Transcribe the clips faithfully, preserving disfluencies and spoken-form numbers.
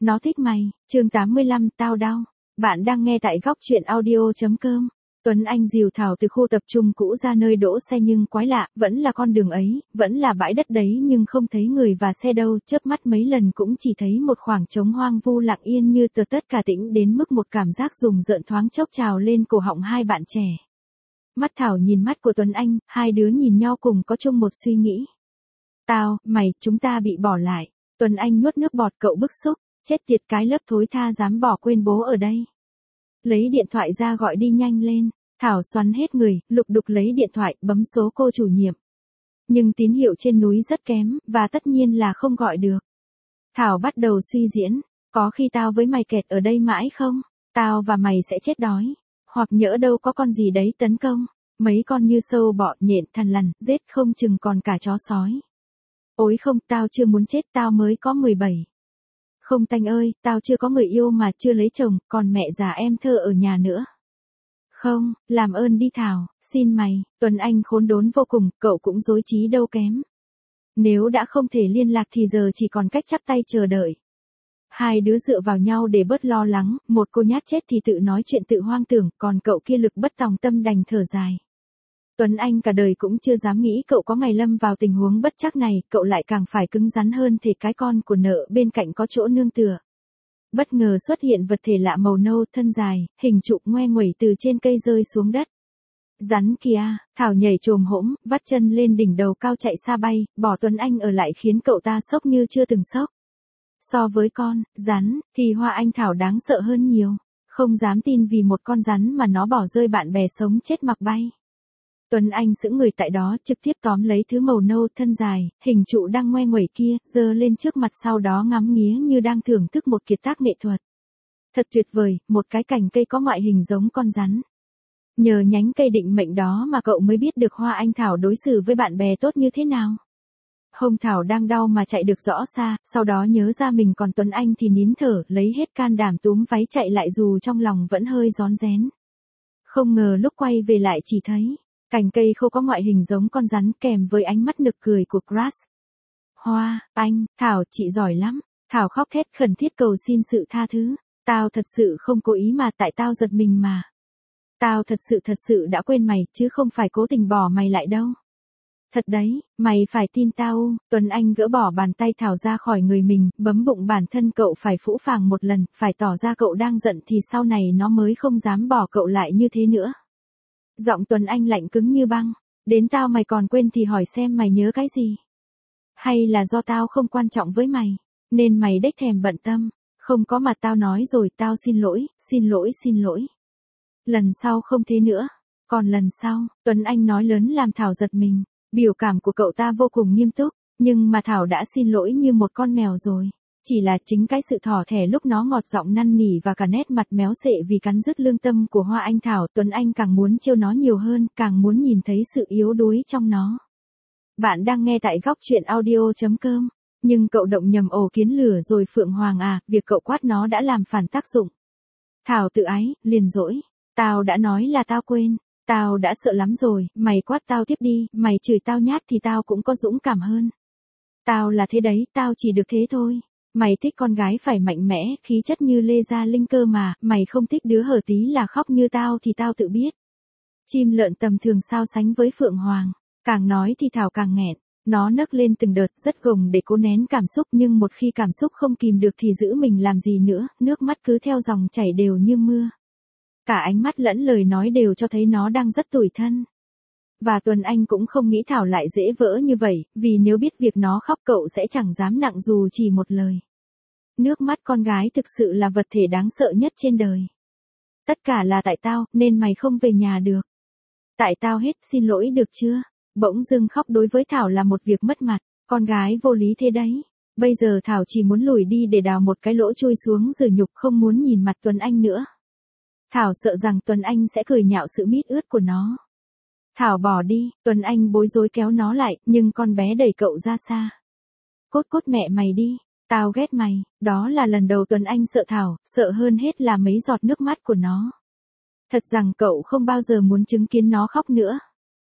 Nó thích mày, chương tám mươi lăm, tao đau. Bạn đang nghe tại góc truyện audio.com. Tuấn Anh dìu Thảo từ khu tập trung cũ ra nơi đỗ xe nhưng quái lạ, vẫn là con đường ấy, vẫn là bãi đất đấy nhưng không thấy người và xe đâu, chớp mắt mấy lần cũng chỉ thấy một khoảng trống hoang vu lặng yên như tờ, tất cả tĩnh đến mức một cảm giác rùng rợn thoáng chốc trào lên cổ họng hai bạn trẻ. Mắt Thảo nhìn mắt của Tuấn Anh, hai đứa nhìn nhau cùng có chung một suy nghĩ. Tao, mày, chúng ta bị bỏ lại. Tuấn Anh nuốt nước bọt, cậu bức xúc, chết tiệt cái lớp thối tha dám bỏ quên bố ở đây. Lấy điện thoại ra gọi đi nhanh lên. Thảo xoắn hết người, lục đục lấy điện thoại, bấm số cô chủ nhiệm. Nhưng tín hiệu trên núi rất kém, và tất nhiên là không gọi được. Thảo bắt đầu suy diễn, có khi tao với mày kẹt ở đây mãi không? Tao và mày sẽ chết đói. Hoặc nhỡ đâu có con gì đấy tấn công. Mấy con như sâu bọ, nhện, thằn lằn, giết không chừng còn cả chó sói. Ôi không, tao chưa muốn chết, tao mới có mười bảy. Không Tanh ơi, tao chưa có người yêu mà chưa lấy chồng, còn mẹ già em thơ ở nhà nữa. Không, làm ơn đi Thảo, xin mày. Tuấn Anh khốn đốn vô cùng, cậu cũng rối trí đâu kém. Nếu đã không thể liên lạc thì giờ chỉ còn cách chắp tay chờ đợi. Hai đứa dựa vào nhau để bớt lo lắng, một cô nhát chết thì tự nói chuyện tự hoang tưởng, còn cậu kia lực bất tòng tâm đành thở dài. Tuấn Anh cả đời cũng chưa dám nghĩ cậu có ngày lâm vào tình huống bất trắc này, cậu lại càng phải cứng rắn hơn thể cái con của nợ bên cạnh có chỗ nương tựa. Bất ngờ xuất hiện vật thể lạ màu nâu, thân dài, hình trụ ngoe nguẩy từ trên cây rơi xuống đất. Rắn kìa, Thảo nhảy chồm hỗn, vắt chân lên đỉnh đầu cao chạy xa bay, bỏ Tuấn Anh ở lại khiến cậu ta sốc như chưa từng sốc. So với con, rắn, thì Hoa Anh Thảo đáng sợ hơn nhiều. Không dám tin vì một con rắn mà nó bỏ rơi bạn bè sống chết mặc bay. Tuấn Anh sững người tại đó, trực tiếp tóm lấy thứ màu nâu thân dài, hình trụ đang ngoe nguẩy kia, giơ lên trước mặt, sau đó ngắm nghía như đang thưởng thức một kiệt tác nghệ thuật. Thật tuyệt vời, một cái cành cây có ngoại hình giống con rắn. Nhờ nhánh cây định mệnh đó mà cậu mới biết được Hoa Anh Thảo đối xử với bạn bè tốt như thế nào. Hông Thảo đang đau mà chạy được rõ xa, sau đó nhớ ra mình còn Tuấn Anh thì nín thở, lấy hết can đảm túm váy chạy lại dù trong lòng vẫn hơi rón rén. Không ngờ lúc quay về lại chỉ thấy cành cây khô có ngoại hình giống con rắn kèm với ánh mắt nực cười của Crush. Hoa, Anh, Thảo, chị giỏi lắm. Thảo khóc thét khẩn thiết cầu xin sự tha thứ. Tao thật sự không cố ý mà, tại tao giật mình mà. Tao thật sự thật sự đã quên mày, chứ không phải cố tình bỏ mày lại đâu. Thật đấy, mày phải tin tao. Tuấn Anh gỡ bỏ bàn tay Thảo ra khỏi người mình, bấm bụng bản thân cậu phải phũ phàng một lần, phải tỏ ra cậu đang giận thì sau này nó mới không dám bỏ cậu lại như thế nữa. Giọng Tuấn Anh lạnh cứng như băng. Đến tao mày còn quên thì hỏi xem mày nhớ cái gì? Hay là do tao không quan trọng với mày, nên mày đếch thèm bận tâm? Không có mà tao nói rồi, tao xin lỗi, xin lỗi, xin lỗi. Lần sau không thế nữa. Còn lần sau, Tuấn Anh nói lớn làm Thảo giật mình. Biểu cảm của cậu ta vô cùng nghiêm túc, nhưng mà Thảo đã xin lỗi như một con mèo rồi. Chỉ là chính cái sự thỏ thẻ lúc nó ngọt giọng năn nỉ và cả nét mặt méo xệ vì cắn rứt lương tâm của Hoa Anh Thảo, Tuấn Anh càng muốn trêu nó nhiều hơn, càng muốn nhìn thấy sự yếu đuối trong nó. Bạn đang nghe tại góc truyện audio.com. Nhưng cậu động nhầm ổ kiến lửa rồi Phượng Hoàng à, việc cậu quát nó đã làm phản tác dụng. Thảo tự ái, liền dỗi. Tao đã nói là tao quên. Tao đã sợ lắm rồi, mày quát tao tiếp đi, mày chửi tao nhát thì tao cũng có dũng cảm hơn. Tao là thế đấy, tao chỉ được thế thôi. Mày thích con gái phải mạnh mẽ, khí chất như Lê Gia Linh cơ mà, mày không thích đứa hở tí là khóc như tao thì tao tự biết. Chim lợn tầm thường sao sánh với Phượng Hoàng, càng nói thì Thảo càng nghẹn, nó nấc lên từng đợt rất gồng để cố nén cảm xúc nhưng một khi cảm xúc không kìm được thì giữ mình làm gì nữa, nước mắt cứ theo dòng chảy đều như mưa. Cả ánh mắt lẫn lời nói đều cho thấy nó đang rất tủi thân. Và Tuấn Anh cũng không nghĩ Thảo lại dễ vỡ như vậy, vì nếu biết việc nó khóc cậu sẽ chẳng dám nặng dù chỉ một lời. Nước mắt con gái thực sự là vật thể đáng sợ nhất trên đời. Tất cả là tại tao, nên mày không về nhà được. Tại tao hết, xin lỗi được chưa? Bỗng dưng khóc đối với Thảo là một việc mất mặt, con gái vô lý thế đấy. Bây giờ Thảo chỉ muốn lùi đi để đào một cái lỗ chui xuống rửa nhục, không muốn nhìn mặt Tuấn Anh nữa. Thảo sợ rằng Tuấn Anh sẽ cười nhạo sự mít ướt của nó. Thảo bỏ đi, Tuấn Anh bối rối kéo nó lại, nhưng con bé đẩy cậu ra xa. Cốt cốt mẹ mày đi, tao ghét mày. Đó là lần đầu Tuấn Anh sợ Thảo, sợ hơn hết là mấy giọt nước mắt của nó. Thật rằng cậu không bao giờ muốn chứng kiến nó khóc nữa.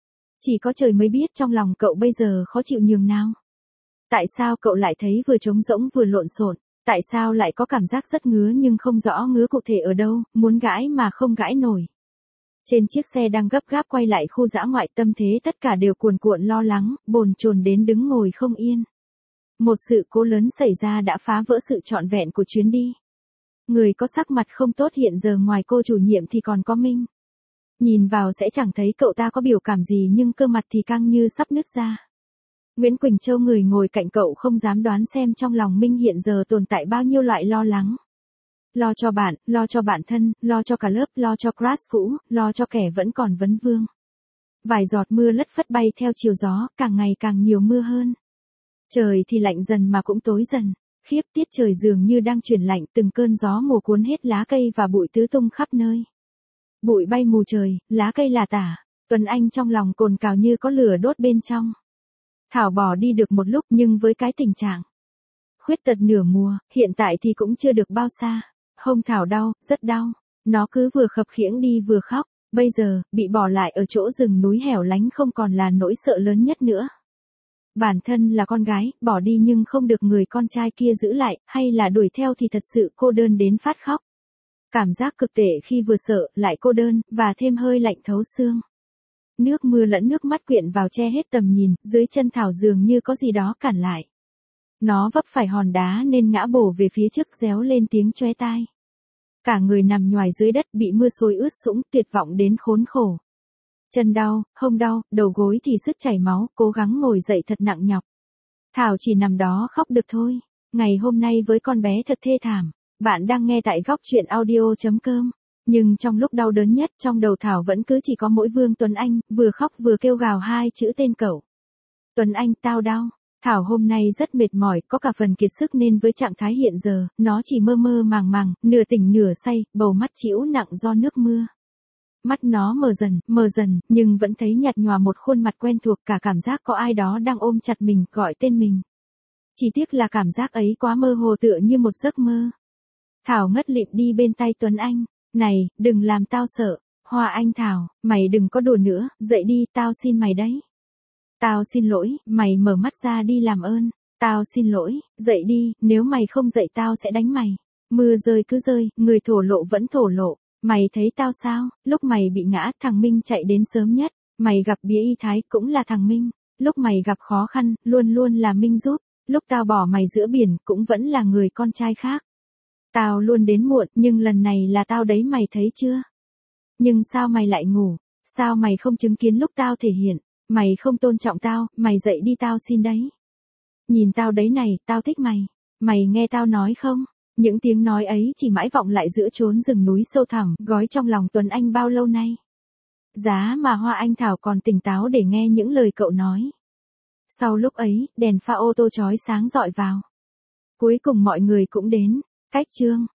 Chỉ có trời mới biết trong lòng cậu bây giờ khó chịu nhường nào. Tại sao cậu lại thấy vừa trống rỗng vừa lộn xộn? Tại sao lại có cảm giác rất ngứa nhưng không rõ ngứa cụ thể ở đâu, muốn gãi mà không gãi nổi. Trên chiếc xe đang gấp gáp quay lại khu dã ngoại, tâm thế tất cả đều cuồn cuộn lo lắng, bồn chồn đến đứng ngồi không yên. Một sự cố lớn xảy ra đã phá vỡ sự trọn vẹn của chuyến đi. Người có sắc mặt không tốt hiện giờ ngoài cô chủ nhiệm thì còn có Minh. Nhìn vào sẽ chẳng thấy cậu ta có biểu cảm gì nhưng cơ mặt thì căng như sắp nứt ra. Nguyễn Quỳnh Châu người ngồi cạnh cậu không dám đoán xem trong lòng Minh hiện giờ tồn tại bao nhiêu loại lo lắng. Lo cho bạn, lo cho bạn thân, lo cho cả lớp, lo cho crush cũ, lo cho kẻ vẫn còn vấn vương. Vài giọt mưa lất phất bay theo chiều gió, càng ngày càng nhiều mưa hơn. Trời thì lạnh dần mà cũng tối dần. Khiếp, tiết trời dường như đang chuyển lạnh, từng cơn gió mùa cuốn hết lá cây và bụi tứ tung khắp nơi. Bụi bay mù trời, lá cây lả tả. Tuấn Anh trong lòng cồn cào như có lửa đốt bên trong. Thảo bỏ đi được một lúc nhưng với cái tình trạng khuyết tật nửa mùa, hiện tại thì cũng chưa được bao xa. Hông Thảo đau, rất đau. Nó cứ vừa khập khiễng đi vừa khóc. Bây giờ, bị bỏ lại ở chỗ rừng núi hẻo lánh không còn là nỗi sợ lớn nhất nữa. Bản thân là con gái, bỏ đi nhưng không được người con trai kia giữ lại, hay là đuổi theo thì thật sự cô đơn đến phát khóc. Cảm giác cực tệ khi vừa sợ, lại cô đơn, và thêm hơi lạnh thấu xương. Nước mưa lẫn nước mắt quyện vào che hết tầm nhìn, dưới chân Thảo dường như có gì đó cản lại. Nó vấp phải hòn đá nên ngã bổ về phía trước réo lên tiếng chóe tai. Cả người nằm nhoài dưới đất bị mưa xối ướt sũng, tuyệt vọng đến khốn khổ. Chân đau, hông đau, đầu gối thì sứt chảy máu, cố gắng ngồi dậy thật nặng nhọc. Thảo chỉ nằm đó khóc được thôi. Ngày hôm nay với con bé thật thê thảm. Bạn đang nghe tại góc truyện audio chấm com. Nhưng trong lúc đau đớn nhất, trong đầu Thảo vẫn cứ chỉ có mỗi Vương Tuấn Anh, vừa khóc vừa kêu gào hai chữ tên cậu. Tuấn Anh, tao đau. Thảo hôm nay rất mệt mỏi, có cả phần kiệt sức nên với trạng thái hiện giờ, nó chỉ mơ mơ màng màng, nửa tỉnh nửa say, bầu mắt trĩu nặng do nước mưa. Mắt nó mờ dần, mờ dần, nhưng vẫn thấy nhạt nhòa một khuôn mặt quen thuộc, cả cảm giác có ai đó đang ôm chặt mình, gọi tên mình. Chỉ tiếc là cảm giác ấy quá mơ hồ tựa như một giấc mơ. Thảo ngất lịm đi bên tay Tuấn Anh. Này, đừng làm tao sợ. Hoa Anh Thảo, mày đừng có đùa nữa, dậy đi, tao xin mày đấy. Tao xin lỗi, mày mở mắt ra đi làm ơn. Tao xin lỗi, dậy đi, nếu mày không dậy tao sẽ đánh mày. Mưa rơi cứ rơi, người thổ lộ vẫn thổ lộ. Mày thấy tao sao, lúc mày bị ngã, thằng Minh chạy đến sớm nhất. Mày gặp bía y thái, cũng là thằng Minh. Lúc mày gặp khó khăn, luôn luôn là Minh giúp. Lúc tao bỏ mày giữa biển, cũng vẫn là người con trai khác. Tao luôn đến muộn, nhưng lần này là tao đấy, mày thấy chưa? Nhưng sao mày lại ngủ? Sao mày không chứng kiến lúc tao thể hiện? Mày không tôn trọng tao, mày dậy đi, tao xin đấy. Nhìn tao đấy này, tao thích mày. Mày nghe tao nói không? Những tiếng nói ấy chỉ mãi vọng lại giữa chốn rừng núi sâu thẳm, gói trong lòng Tuấn Anh bao lâu nay. Giá mà Hoa Anh Thảo còn tỉnh táo để nghe những lời cậu nói. Sau lúc ấy, đèn pha ô tô chói sáng rọi vào. Cuối cùng mọi người cũng đến. Cách chương